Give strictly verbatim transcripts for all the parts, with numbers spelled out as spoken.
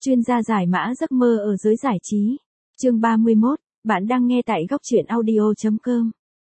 Chuyên gia giải mã giấc mơ ở giới giải trí. Chương ba mươi mốt, bạn đang nghe tại góc truyện audio chấm com.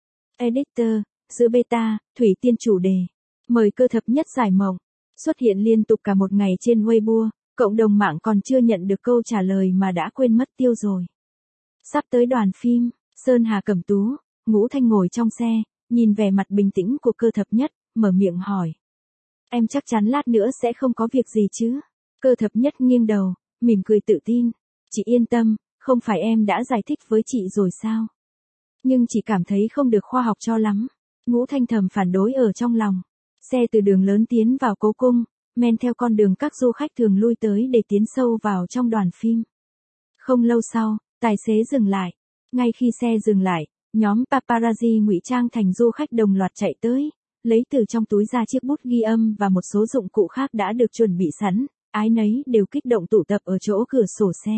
Editor, giữa beta, Thủy Tiên chủ đề. Mời cơ thập nhất giải mộng. Xuất hiện liên tục cả một ngày trên Weibo, cộng đồng mạng còn chưa nhận được câu trả lời mà đã quên mất tiêu rồi. Sắp tới đoàn phim, Sơn Hà Cẩm Tú, Ngũ Thanh ngồi trong xe, nhìn vẻ mặt bình tĩnh của cơ thập nhất, mở miệng hỏi. Em chắc chắn lát nữa sẽ không có việc gì chứ? Cơ thập nhất nghiêng đầu, mỉm cười tự tin. Chị yên tâm, không phải em đã giải thích với chị rồi sao? Nhưng chị cảm thấy không được khoa học cho lắm. Ngũ Thanh thầm phản đối ở trong lòng. Xe từ đường lớn tiến vào cố cung, men theo con đường các du khách thường lui tới để tiến sâu vào trong đoàn phim. Không lâu sau, tài xế dừng lại. Ngay khi xe dừng lại, nhóm paparazzi ngụy trang thành du khách đồng loạt chạy tới, lấy từ trong túi ra chiếc bút ghi âm và một số dụng cụ khác đã được chuẩn bị sẵn, ai nấy đều kích động tụ tập ở chỗ cửa sổ xe.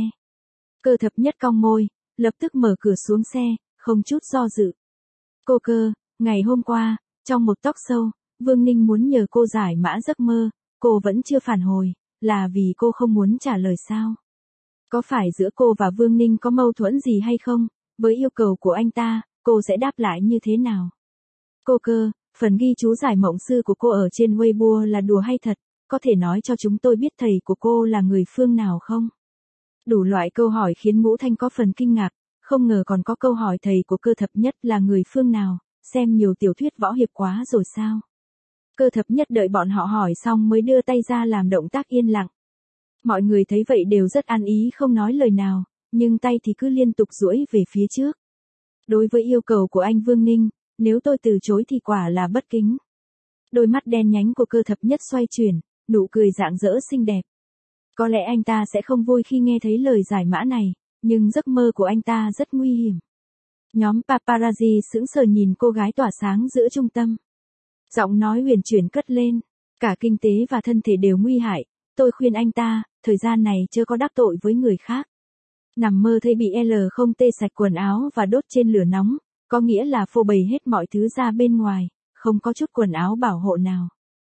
Cơ thập nhất cong môi, lập tức mở cửa xuống xe, không chút do dự. Cô Cơ, ngày hôm qua, trong một talk show, Vương Ninh muốn nhờ cô giải mã giấc mơ, cô vẫn chưa phản hồi, là vì cô không muốn trả lời sao? Có phải giữa cô và Vương Ninh có mâu thuẫn gì hay không? Với yêu cầu của anh ta, cô sẽ đáp lại như thế nào? Cô Cơ, phần ghi chú giải mộng sư của cô ở trên Weibo là đùa hay thật? Có thể nói cho chúng tôi biết thầy của cô là người phương nào không? Đủ loại câu hỏi khiến Ngũ Thanh có phần kinh ngạc, không ngờ còn có câu hỏi thầy của cơ thập nhất là người phương nào, xem nhiều tiểu thuyết võ hiệp quá rồi sao? Cơ thập nhất đợi bọn họ hỏi xong mới đưa tay ra làm động tác yên lặng. Mọi người thấy vậy đều rất ăn ý không nói lời nào, nhưng tay thì cứ liên tục duỗi về phía trước. Đối với yêu cầu của anh Vương Ninh, nếu tôi từ chối thì quả là bất kính. Đôi mắt đen nhánh của cơ thập nhất xoay chuyển, nụ cười rạng rỡ xinh đẹp. Có lẽ anh ta sẽ không vui khi nghe thấy lời giải mã này, nhưng giấc mơ của anh ta rất nguy hiểm. Nhóm paparazzi sững sờ nhìn cô gái tỏa sáng giữa trung tâm. Giọng nói huyền chuyển cất lên, cả kinh tế và thân thể đều nguy hại, tôi khuyên anh ta, thời gian này chưa có đắc tội với người khác. Nằm mơ thấy bị L không tê sạch quần áo và đốt trên lửa nóng, có nghĩa là phô bày hết mọi thứ ra bên ngoài, không có chút quần áo bảo hộ nào.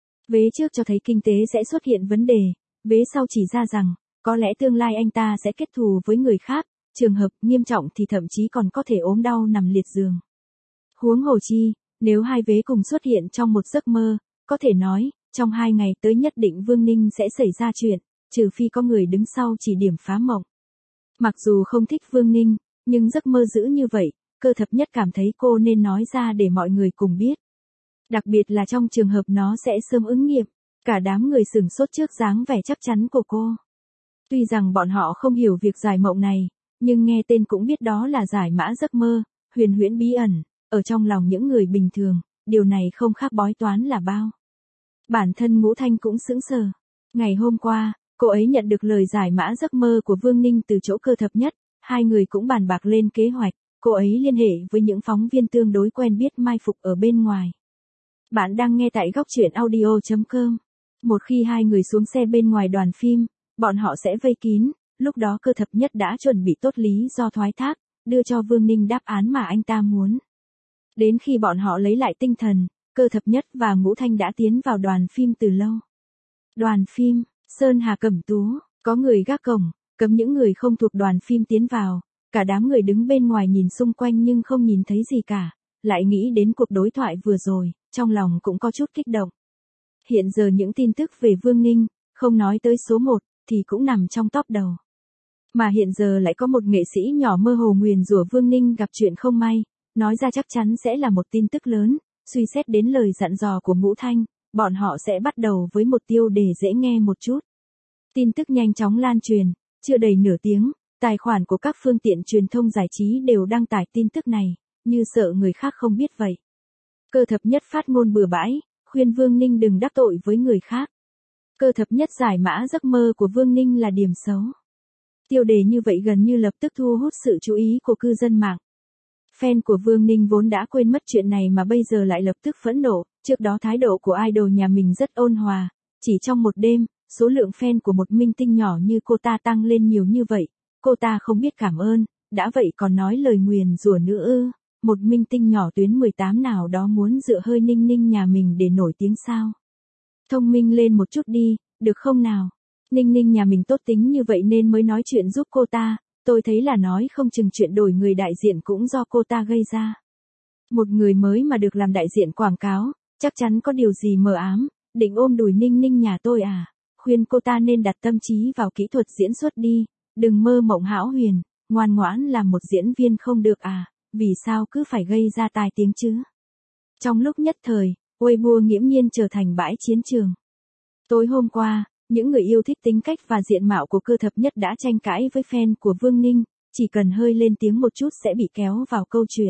Vế trước cho thấy kinh tế sẽ xuất hiện vấn đề, vế sau chỉ ra rằng, có lẽ tương lai anh ta sẽ kết thù với người khác, trường hợp nghiêm trọng thì thậm chí còn có thể ốm đau nằm liệt giường. Huống hồ chi, nếu hai vế cùng xuất hiện trong một giấc mơ, có thể nói, trong hai ngày tới nhất định Vương Ninh sẽ xảy ra chuyện, trừ phi có người đứng sau chỉ điểm phá mộng. Mặc dù không thích Vương Ninh, nhưng giấc mơ dữ như vậy, cơ thập nhất cảm thấy cô nên nói ra để mọi người cùng biết. Đặc biệt là trong trường hợp nó sẽ sớm ứng nghiệm, cả đám người sửng sốt trước dáng vẻ chắc chắn của cô. Tuy rằng bọn họ không hiểu việc giải mộng này, nhưng nghe tên cũng biết đó là giải mã giấc mơ, huyền huyễn bí ẩn, ở trong lòng những người bình thường, điều này không khác bói toán là bao. Bản thân Ngũ Thanh cũng sững sờ. Ngày hôm qua, cô ấy nhận được lời giải mã giấc mơ của Vương Ninh từ chỗ cơ thập nhất, hai người cũng bàn bạc lên kế hoạch, cô ấy liên hệ với những phóng viên tương đối quen biết mai phục ở bên ngoài. Bạn đang nghe tại góc truyện audio chấm com. Một khi hai người xuống xe bên ngoài đoàn phim, bọn họ sẽ vây kín, lúc đó cơ thập nhất đã chuẩn bị tốt lý do thoái thác, đưa cho Vương Ninh đáp án mà anh ta muốn. Đến khi bọn họ lấy lại tinh thần, cơ thập nhất và Ngũ Thanh đã tiến vào đoàn phim từ lâu. Đoàn phim, Sơn Hà Cẩm Tú, có người gác cổng, cấm những người không thuộc đoàn phim tiến vào, cả đám người đứng bên ngoài nhìn xung quanh nhưng không nhìn thấy gì cả, lại nghĩ đến cuộc đối thoại vừa rồi, trong lòng cũng có chút kích động. Hiện giờ những tin tức về Vương Ninh, không nói tới số một, thì cũng nằm trong top đầu. Mà hiện giờ lại có một nghệ sĩ nhỏ mơ hồ nguyền rủa Vương Ninh gặp chuyện không may, nói ra chắc chắn sẽ là một tin tức lớn, suy xét đến lời dặn dò của Ngũ Thanh, bọn họ sẽ bắt đầu với một tiêu đề dễ nghe một chút. Tin tức nhanh chóng lan truyền, chưa đầy nửa tiếng, tài khoản của các phương tiện truyền thông giải trí đều đăng tải tin tức này, như sợ người khác không biết vậy. Cơ thập nhất phát ngôn bừa bãi, khuyên Vương Ninh đừng đắc tội với người khác. Cơ thập nhất giải mã giấc mơ của Vương Ninh là điểm xấu. Tiêu đề như vậy gần như lập tức thu hút sự chú ý của cư dân mạng. Fan của Vương Ninh vốn đã quên mất chuyện này mà bây giờ lại lập tức phẫn nộ, trước đó thái độ của idol nhà mình rất ôn hòa, chỉ trong một đêm, số lượng fan của một minh tinh nhỏ như cô ta tăng lên nhiều như vậy, cô ta không biết cảm ơn, đã vậy còn nói lời nguyền rủa nữa ư, một minh tinh nhỏ tuyến mười tám nào đó muốn dựa hơi Ninh Ninh nhà mình để nổi tiếng sao. Thông minh lên một chút đi, được không nào? Ninh Ninh nhà mình tốt tính như vậy nên mới nói chuyện giúp cô ta, tôi thấy là nói không chừng chuyện đổi người đại diện cũng do cô ta gây ra. Một người mới mà được làm đại diện quảng cáo, chắc chắn có điều gì mờ ám, định ôm đùi Ninh Ninh nhà tôi à, khuyên cô ta nên đặt tâm trí vào kỹ thuật diễn xuất đi, đừng mơ mộng hão huyền, ngoan ngoãn làm một diễn viên không được à, vì sao cứ phải gây ra tai tiếng chứ. Trong lúc nhất thời, Weibo nghiễm nhiên trở thành bãi chiến trường. Tối hôm qua, những người yêu thích tính cách và diện mạo của Cơ Thập Nhất đã tranh cãi với fan của Vương Ninh, chỉ cần hơi lên tiếng một chút sẽ bị kéo vào câu chuyện.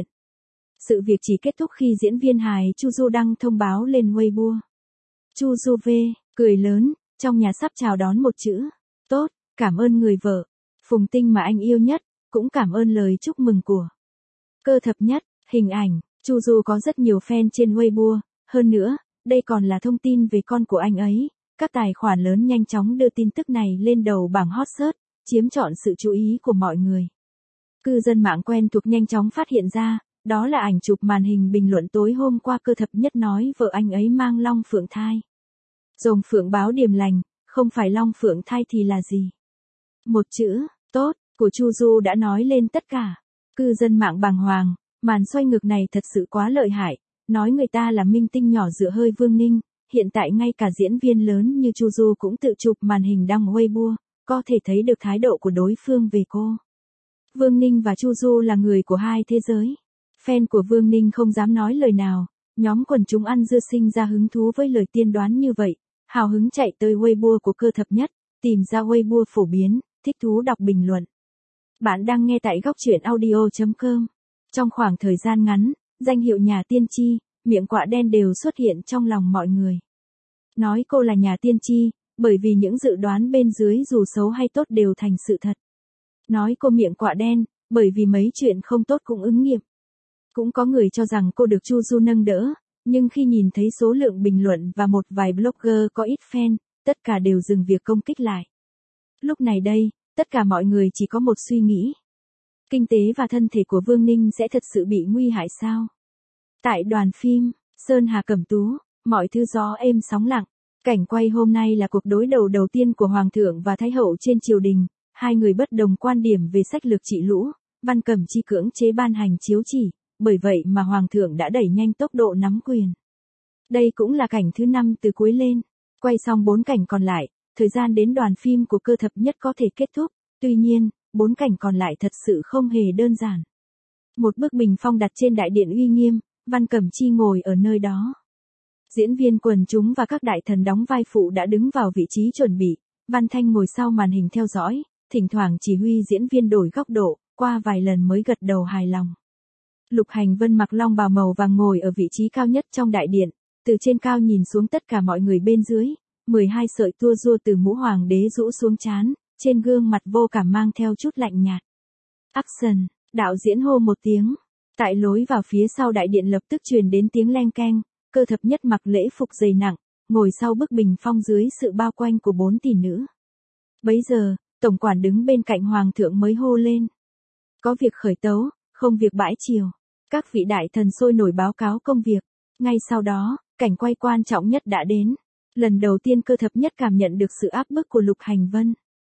Sự việc chỉ kết thúc khi diễn viên hài Chu Du đăng thông báo lên Weibo. Chu Du V, cười lớn, trong nhà sắp chào đón một chữ, tốt, cảm ơn người vợ, Phùng Tinh mà anh yêu nhất, cũng cảm ơn lời chúc mừng của Cơ Thập Nhất, hình ảnh, Chu Du có rất nhiều fan trên Weibo, hơn nữa, đây còn là thông tin về con của anh ấy. Các tài khoản lớn nhanh chóng đưa tin tức này lên đầu bảng hot search, chiếm trọn sự chú ý của mọi người. Cư dân mạng quen thuộc nhanh chóng phát hiện ra, đó là ảnh chụp màn hình bình luận tối hôm qua Cơ Thập Nhất nói vợ anh ấy mang long phượng thai. Rồng phượng báo điềm lành, không phải long phượng thai thì là gì? Một chữ, tốt, của Chu Du đã nói lên tất cả. Cư dân mạng bàng hoàng, màn xoay ngược này thật sự quá lợi hại, nói người ta là minh tinh nhỏ dựa hơi Vương Ninh. Hiện tại ngay cả diễn viên lớn như Chu Du cũng tự chụp màn hình đăng Weibo, có thể thấy được thái độ của đối phương về cô. Vương Ninh và Chu Du là người của hai thế giới. Fan của Vương Ninh không dám nói lời nào, nhóm quần chúng ăn dưa sinh ra hứng thú với lời tiên đoán như vậy, hào hứng chạy tới Weibo của Cơ Thập Nhất, tìm ra Weibo phổ biến, thích thú đọc bình luận. Bạn đang nghe tại góc truyện audio chấm com. Trong khoảng thời gian ngắn, danh hiệu nhà tiên tri, miệng quạ đen đều xuất hiện trong lòng mọi người. Nói cô là nhà tiên tri, bởi vì những dự đoán bên dưới dù xấu hay tốt đều thành sự thật. Nói cô miệng quạ đen, bởi vì mấy chuyện không tốt cũng ứng nghiệm. Cũng có người cho rằng cô được Chu Du nâng đỡ, nhưng khi nhìn thấy số lượng bình luận và một vài blogger có ít fan, tất cả đều dừng việc công kích lại. Lúc này đây, tất cả mọi người chỉ có một suy nghĩ. Kinh tế và thân thể của Vương Ninh sẽ thật sự bị nguy hại sao? Tại đoàn phim, Sơn Hà Cẩm Tú, mọi thứ gió êm sóng lặng. Cảnh quay hôm nay là cuộc đối đầu đầu tiên của Hoàng thượng và Thái hậu trên triều đình. Hai người bất đồng quan điểm về sách lược trị lũ, Văn Cẩm Chi cưỡng chế ban hành chiếu chỉ, bởi vậy mà Hoàng thượng đã đẩy nhanh tốc độ nắm quyền. Đây cũng là cảnh thứ năm từ cuối lên. Quay xong bốn cảnh còn lại, thời gian đến đoàn phim của Cơ Thập Nhất có thể kết thúc. Tuy nhiên, bốn cảnh còn lại thật sự không hề đơn giản. Một bức bình phong đặt trên đại điện uy nghiêm, Văn Cẩm Chi ngồi ở nơi đó. Diễn viên quần chúng và các đại thần đóng vai phụ đã đứng vào vị trí chuẩn bị, Văn Thanh ngồi sau màn hình theo dõi, thỉnh thoảng chỉ huy diễn viên đổi góc độ, qua vài lần mới gật đầu hài lòng. Lục Hành Vân mặc long bào màu vàng ngồi ở vị trí cao nhất trong đại điện, từ trên cao nhìn xuống tất cả mọi người bên dưới, mười hai sợi tua rua từ mũ hoàng đế rũ xuống trán, trên gương mặt vô cảm mang theo chút lạnh nhạt. Action, đạo diễn hô một tiếng. Tại lối vào phía sau đại điện lập tức truyền đến tiếng leng keng, Cơ Thập Nhất mặc lễ phục dày nặng, ngồi sau bức bình phong dưới sự bao quanh của bốn tỷ nữ. Bấy giờ, tổng quản đứng bên cạnh hoàng thượng mới hô lên. Có việc khởi tấu, không việc bãi triều. Các vị đại thần sôi nổi báo cáo công việc. Ngay sau đó, cảnh quay quan trọng nhất đã đến. Lần đầu tiên Cơ Thập Nhất cảm nhận được sự áp bức của Lục Hành Vân.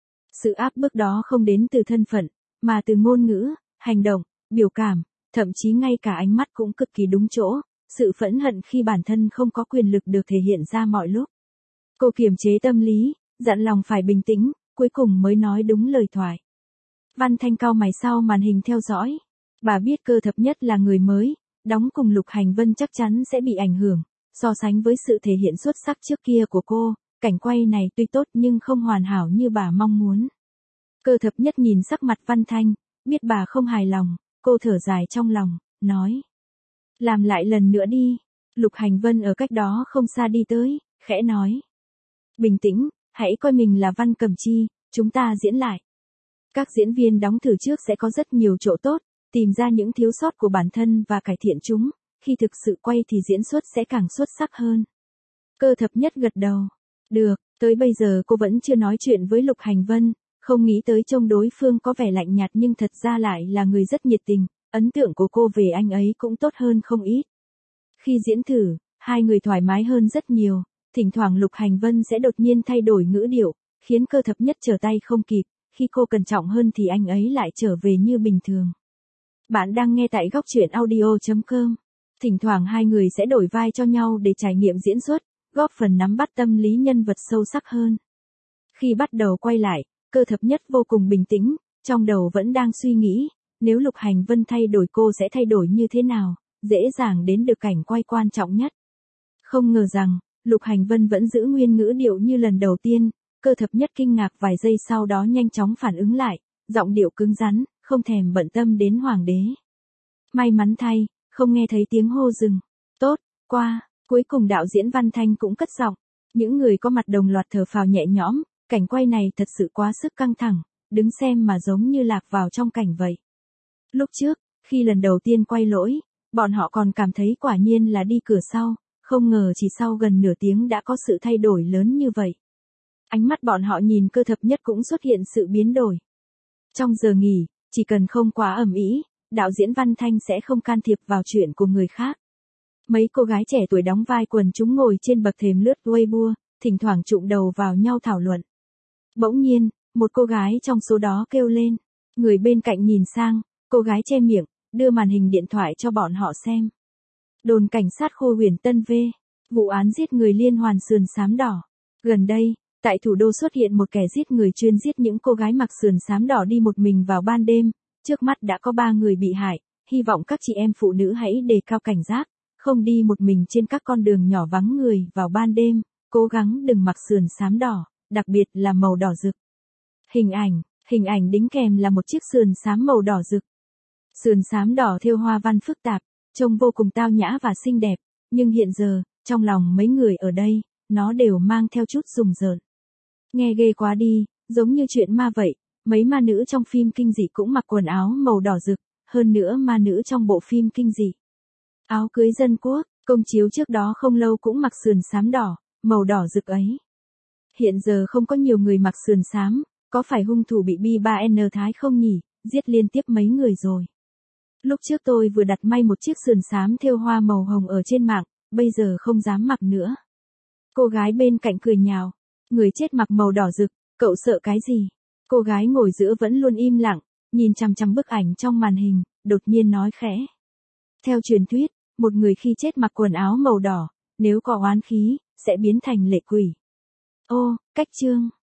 Sự áp bức đó không đến từ thân phận, mà từ ngôn ngữ, hành động, biểu cảm, thậm chí ngay cả ánh mắt cũng cực kỳ đúng chỗ, sự phẫn hận khi bản thân không có quyền lực được thể hiện ra mọi lúc. Cô kiềm chế tâm lý, dặn lòng phải bình tĩnh, cuối cùng mới nói đúng lời thoại. Văn Thanh cau mày sau màn hình theo dõi. Bà biết Cơ Thập Nhất là người mới, đóng cùng Lục Hành Vân chắc chắn sẽ bị ảnh hưởng, so sánh với sự thể hiện xuất sắc trước kia của cô, cảnh quay này tuy tốt nhưng không hoàn hảo như bà mong muốn. Cơ Thập Nhất nhìn sắc mặt Văn Thanh, biết bà không hài lòng, cô thở dài trong lòng, nói. Làm lại lần nữa đi. Lục Hành Vân ở cách đó không xa đi tới, khẽ nói. Bình tĩnh, hãy coi mình là Văn Cẩm Chi, chúng ta diễn lại. Các diễn viên đóng thử trước sẽ có rất nhiều chỗ tốt, tìm ra những thiếu sót của bản thân và cải thiện chúng, khi thực sự quay thì diễn xuất sẽ càng xuất sắc hơn. Cơ Thập Nhất gật đầu. Được, tới bây giờ cô vẫn chưa nói chuyện với Lục Hành Vân, không nghĩ tới trông đối phương có vẻ lạnh nhạt nhưng thật ra lại là người rất nhiệt tình, ấn tượng của cô về anh ấy cũng tốt hơn không ít. Khi diễn thử, hai người thoải mái hơn rất nhiều, thỉnh thoảng Lục Hành Vân sẽ đột nhiên thay đổi ngữ điệu, khiến Cơ Thập Nhất trở tay không kịp, khi cô cẩn trọng hơn thì anh ấy lại trở về như bình thường. Bạn đang nghe tại góc truyện audio chấm com. Thỉnh thoảng hai người sẽ đổi vai cho nhau để trải nghiệm diễn xuất, góp phần nắm bắt tâm lý nhân vật sâu sắc hơn. Khi bắt đầu quay lại, Cơ Thập Nhất vô cùng bình tĩnh, trong đầu vẫn đang suy nghĩ, nếu Lục Hành Vân thay đổi cô sẽ thay đổi như thế nào, dễ dàng đến được cảnh quay quan trọng nhất. Không ngờ rằng, Lục Hành Vân vẫn giữ nguyên ngữ điệu như lần đầu tiên, Cơ Thập Nhất kinh ngạc vài giây sau đó nhanh chóng phản ứng lại, giọng điệu cứng rắn, không thèm bận tâm đến hoàng đế. May mắn thay, không nghe thấy tiếng hô dừng. Tốt, qua, cuối cùng đạo diễn Văn Thanh cũng cất giọng. Những người có mặt đồng loạt thở phào nhẹ nhõm, cảnh quay này thật sự quá sức căng thẳng, đứng xem mà giống như lạc vào trong cảnh vậy. Lúc trước, khi lần đầu tiên quay lỗi, bọn họ còn cảm thấy quả nhiên là đi cửa sau, không ngờ chỉ sau gần nửa tiếng đã có sự thay đổi lớn như vậy. Ánh mắt bọn họ nhìn Cơ Thập Nhất cũng xuất hiện sự biến đổi. Trong giờ nghỉ, chỉ cần không quá ầm ĩ, đạo diễn Văn Thanh sẽ không can thiệp vào chuyện của người khác. Mấy cô gái trẻ tuổi đóng vai quần chúng ngồi trên bậc thềm lướt Weibo, thỉnh thoảng chụm đầu vào nhau thảo luận. Bỗng nhiên, một cô gái trong số đó kêu lên. Người bên cạnh nhìn sang, cô gái che miệng, đưa màn hình điện thoại cho bọn họ xem. Đồn cảnh sát khu Huyền Tân V. Vụ án giết người liên hoàn sườn xám đỏ. Gần đây, tại thủ đô xuất hiện một kẻ giết người chuyên giết những cô gái mặc sườn xám đỏ đi một mình vào ban đêm. Trước mắt đã có ba người bị hại, hy vọng các chị em phụ nữ hãy đề cao cảnh giác, không đi một mình trên các con đường nhỏ vắng người vào ban đêm, cố gắng đừng mặc sườn xám đỏ, đặc biệt là màu đỏ rực. Hình ảnh, hình ảnh đính kèm là một chiếc sườn xám màu đỏ rực. Sườn xám đỏ thêu hoa văn phức tạp, trông vô cùng tao nhã và xinh đẹp, nhưng hiện giờ, trong lòng mấy người ở đây, nó đều mang theo chút rùng rợn. Nghe ghê quá đi, giống như chuyện ma vậy, mấy ma nữ trong phim kinh dị cũng mặc quần áo màu đỏ rực, hơn nữa ma nữ trong bộ phim kinh dị Áo cưới dân quốc, công chiếu trước đó không lâu cũng mặc sườn xám đỏ, màu đỏ rực ấy. Hiện giờ không có nhiều người mặc sườn xám, có phải hung thủ bị B ba N Thái không nhỉ, giết liên tiếp mấy người rồi. Lúc trước tôi vừa đặt may một chiếc sườn xám thêu hoa màu hồng ở trên mạng, bây giờ không dám mặc nữa. Cô gái bên cạnh cười nhào, người chết mặc màu đỏ rực, cậu sợ cái gì? Cô gái ngồi giữa vẫn luôn im lặng, nhìn chằm chằm bức ảnh trong màn hình, đột nhiên nói khẽ. Theo truyền thuyết, một người khi chết mặc quần áo màu đỏ, nếu có oán khí, sẽ biến thành lệ quỷ. Ô, cách chương.